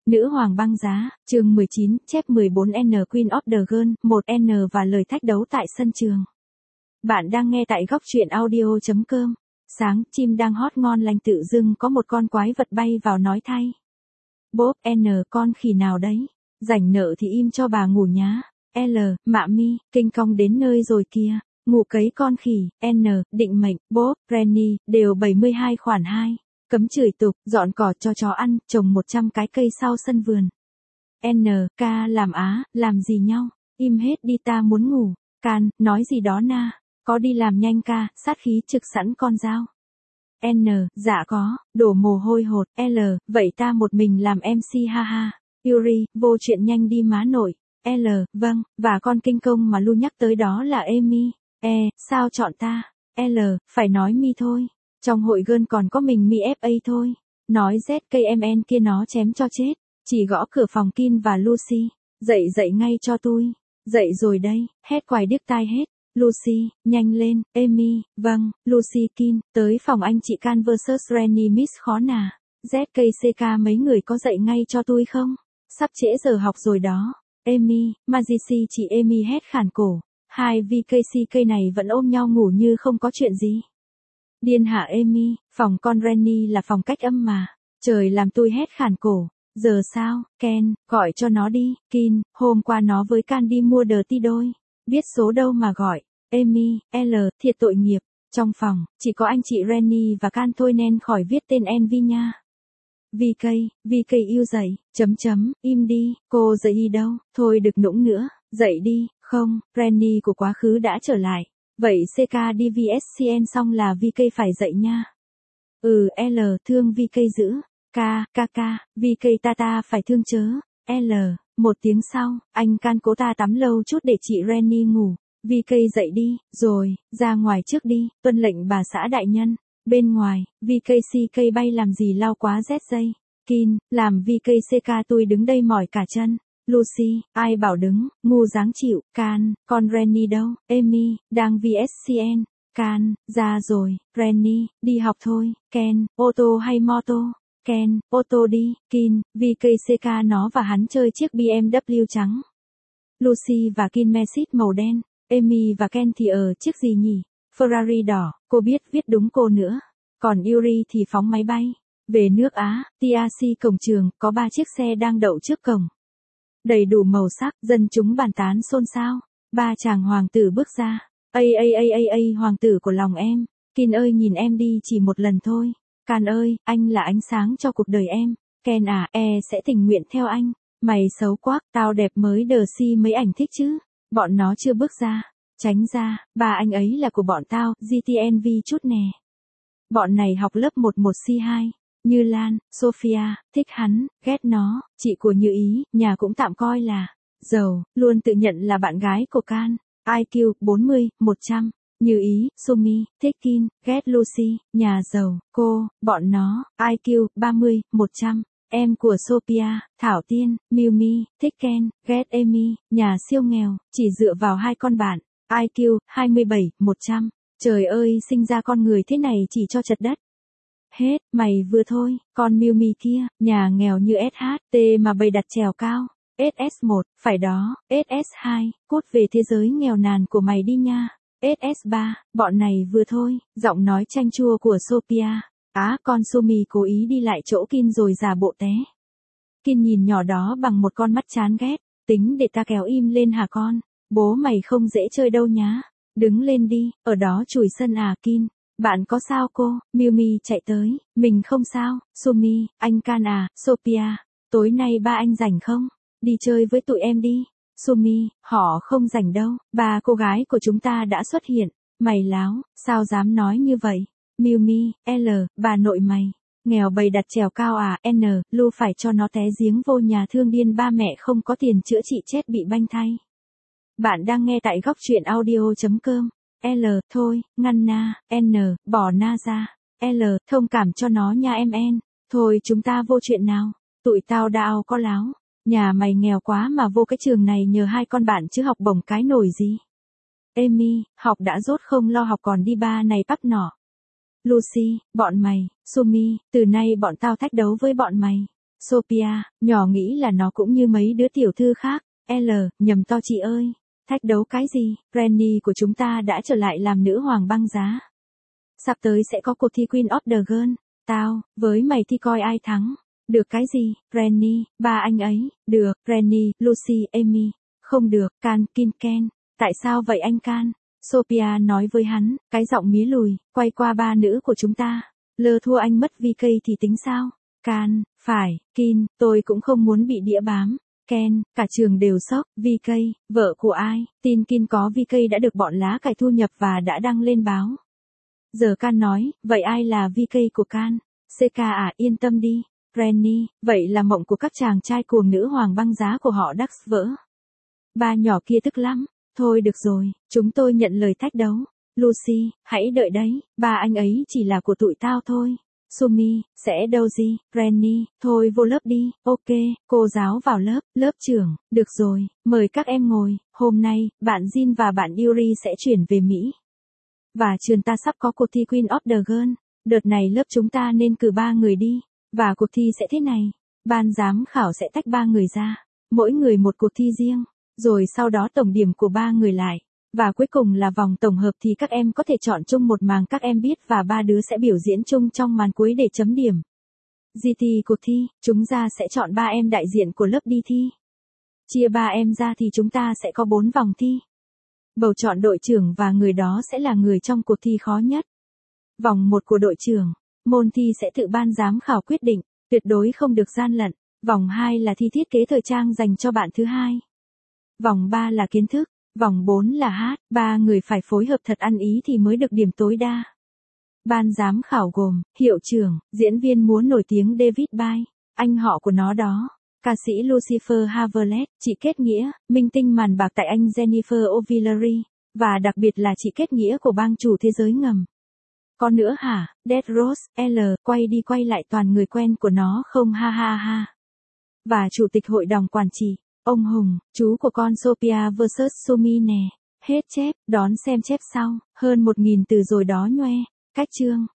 Nữ hoàng băng giá, chương 19, chép 14N Queen of the Girl, 1N và lời thách đấu tại sân trường. Bạn đang nghe tại góc truyện audio.com. Sáng, chim đang hót ngon lành tự dưng có một con quái vật bay vào nói thay. Bốp, N, con khỉ nào đấy? Rảnh nợ thì im cho bà ngủ nhá. L, mạ mi, kinh cong đến nơi rồi kìa. Ngủ cấy con khỉ. N, định mệnh, bốp, Rennie, đều 72 khoản 2. Cấm chửi tục, dọn cỏ cho chó ăn, trồng 100 cái cây sau sân vườn. N, ca làm á, làm gì nhau? Im hết đi ta muốn ngủ. Can, nói gì đó na. Có đi làm nhanh ca, sát khí trực sẵn con dao. N, dạ có, đổ mồ hôi hột. L, vậy ta một mình làm MC ha ha. Yuri, vô chuyện nhanh đi má nội. L, vâng, và con kinh công mà Lu nhắc tới đó là Amy. E, sao chọn ta? L, phải nói mi thôi. Trong hội gơn còn có mình mi FA thôi. Nói ZKMN kia nó chém cho chết. Chỉ gõ cửa phòng Kin và Lucy. Dậy ngay cho tôi. Dậy rồi đây, hét quài điếc tai hết. Lucy, nhanh lên, Amy, vâng, Lucy Kin, tới phòng anh chị Can vs Rennie Miss khó nà. ZKCK mấy người có dậy ngay cho tôi không? Sắp trễ giờ học rồi đó. Amy, Majisi chị Amy hét khản cổ. Hai VKCK này vẫn ôm nhau ngủ như không có chuyện gì. Điên hả Amy, phòng con Rennie là phòng cách âm mà. Trời làm tôi hét khản cổ. Giờ sao, Ken, gọi cho nó đi. Kin, hôm qua nó với Can đi mua đờ ti đôi. Biết số đâu mà gọi. Amy, L, thiệt tội nghiệp. Trong phòng, chỉ có anh chị Rennie và Can thôi nên khỏi viết tên Envy nha. VK yêu dậy, im đi, cô dậy đâu, thôi được nũng nữa, dậy đi, không, Rennie của quá khứ đã trở lại. Vậy CK đi VSCN xong là VK phải dậy nha. L, thương VK dữ. K, VK ta phải thương chớ. L, một tiếng sau, anh Can cố ta tắm lâu chút để chị Rennie ngủ. VK dậy đi, rồi, ra ngoài trước đi, tuân lệnh bà xã đại nhân. Bên ngoài, VKCK bay làm gì lao quá rét dây. Kin, làm VKCK tôi đứng đây mỏi cả chân. Lucy, ai bảo đứng, ngu dáng chịu. Can, con Rennie đâu? Amy, đang VSCN. Can, ra rồi, Rennie, đi học thôi. Ken, ô tô hay moto? Ken, ô tô đi. Kin, VKCK nó và hắn chơi chiếc BMW trắng. Lucy và Kin Mercedes màu đen. Amy và Ken thì ở chiếc gì nhỉ? Ferrari đỏ, cô biết viết đúng cô nữa. Còn Yuri thì phóng máy bay. Về nước Á, TRC cổng trường, có 3 chiếc xe đang đậu trước cổng. Đầy đủ màu sắc, dân chúng bàn tán xôn xao. 3 chàng hoàng tử bước ra. Hoàng tử của lòng em. Kin ơi nhìn em đi chỉ một lần thôi. Can ơi, anh là ánh sáng cho cuộc đời em. Ken à, sẽ tình nguyện theo anh. Mày xấu quá, tao đẹp mới đờ si mấy ảnh thích chứ. Bọn nó chưa bước ra. Tránh ra, ba anh ấy là của bọn tao, GTNV chút nè. Bọn này học lớp 11C2. Như Lan, Sophia, thích hắn, ghét nó, chị của Như Ý, nhà cũng tạm coi là giàu, luôn tự nhận là bạn gái của Can. IQ 40, 100. Như Ý, Sumi, thích Kin, ghét Lucy, nhà giàu, bọn nó, IQ 30, 100. Em của Sophia, Thảo Tiên, Miu Mi, thích Ken, ghét Amy, nhà siêu nghèo, chỉ dựa vào 2 con bạn. IQ 27, 100. Trời ơi, sinh ra con người thế này chỉ cho chật đất. Hết, mày vừa thôi, con Miu Mi kia, nhà nghèo như SHT mà bày đặt trèo cao. SS1, phải đó, SS2, cốt về thế giới nghèo nàn của mày đi nha. SS3, bọn này vừa thôi, giọng nói chanh chua của Sophia. Con Sumi cố ý đi lại chỗ Kin rồi giả bộ té. Kin nhìn nhỏ đó bằng một con mắt chán ghét. Tính để ta kéo im lên hả con? Bố mày không dễ chơi đâu nhá. Đứng lên đi, ở đó chùi sân à Kin. Bạn có sao cô? Miu Mi chạy tới. Mình không sao. Sumi, anh Can à, Sophia. Tối nay ba anh rảnh không? Đi chơi với tụi em đi. Sumi, họ không rảnh đâu. Ba cô gái của chúng ta đã xuất hiện. Mày láo, sao dám nói như vậy? Miu Mi, L, bà nội mày. Nghèo bày đặt trèo cao à, N, Lu phải cho nó té giếng vô nhà thương điên ba mẹ không có tiền chữa trị chết bị banh thay. Bạn đang nghe tại góc truyện audio.com. L, thôi, ngăn na, N, bỏ na ra. L, thông cảm cho nó nha em en. Thôi chúng ta vô chuyện nào. Tụi tao đao có láo. Nhà mày nghèo quá mà vô cái trường này nhờ 2 con bạn chứ học bổng cái nổi gì. Amy, học đã dốt không lo học còn đi ba này bắp nỏ. Lucy, bọn mày, Sumi, từ nay bọn tao thách đấu với bọn mày. Sophia, nhỏ nghĩ là nó cũng như mấy đứa tiểu thư khác. L, nhầm to chị ơi. Thách đấu cái gì? Granny của chúng ta đã trở lại làm nữ hoàng băng giá. Sắp tới sẽ có cuộc thi Queen of the Girl. Tao, với mày thì coi ai thắng. Được cái gì? Granny, ba anh ấy. Được, Granny, Lucy, Amy. Không được, Can, Kim, Ken. Tại sao vậy anh Can? Sophia nói với hắn, cái giọng mía lùi, quay qua ba nữ của chúng ta. Lơ thua anh mất VK thì tính sao? Can, phải, Kin, tôi cũng không muốn bị đĩa bám. Ken, cả trường đều sốc, VK, vợ của ai? Tin Kin có VK đã được bọn lá cải thu nhập và đã đăng lên báo. Giờ Can nói, vậy ai là VK của Can? CK à, yên tâm đi. Granny, vậy là mộng của các chàng trai cuồng nữ hoàng băng giá của họ đắc vỡ. Ba nhỏ kia tức lắm. Thôi được rồi, chúng tôi nhận lời thách đấu. Lucy, hãy đợi đấy, ba anh ấy chỉ là của tụi tao thôi. Sumi, sẽ đâu gì, Granny, thôi vô lớp đi, ok, cô giáo vào lớp, lớp trưởng, được rồi, mời các em ngồi, hôm nay, bạn Jin và bạn Yuri sẽ chuyển về Mỹ. Và trường ta sắp có cuộc thi Queen of the Girl, đợt này lớp chúng ta nên cử 3 người đi, và cuộc thi sẽ thế này, ban giám khảo sẽ tách 3 người ra, mỗi người một cuộc thi riêng, rồi sau đó tổng điểm của 3 người lại. Và cuối cùng là vòng tổng hợp thì các em có thể chọn chung một màng các em biết và 3 đứa sẽ biểu diễn chung trong màn cuối để chấm điểm. GT cuộc thi, chúng ta sẽ chọn 3 em đại diện của lớp đi thi. Chia 3 em ra thì chúng ta sẽ có 4 vòng thi. Bầu chọn đội trưởng và người đó sẽ là người trong cuộc thi khó nhất. Vòng 1 của đội trưởng, môn thi sẽ tự ban giám khảo quyết định, tuyệt đối không được gian lận. Vòng 2 là thi thiết kế thời trang dành cho bạn thứ hai. Vòng 3 là kiến thức. Vòng 4 là hát, 3 người phải phối hợp thật ăn ý thì mới được điểm tối đa. Ban giám khảo gồm, hiệu trưởng, diễn viên múa nổi tiếng David Bay, anh họ của nó đó, ca sĩ Lucifer Havlet, chị Kết Nghĩa, minh tinh màn bạc tại Anh Jennifer O'Villery, và đặc biệt là chị Kết Nghĩa của bang chủ thế giới ngầm. Có nữa hả, Dead Rose, L, quay đi quay lại toàn người quen của nó không ha ha ha. Và chủ tịch hội đồng quản trị. Ông Hùng, chú của con Sophia vs Sumi nè. Hết chép, đón xem chép sau. Hơn 1000 từ rồi đó nhoe. Cách chương.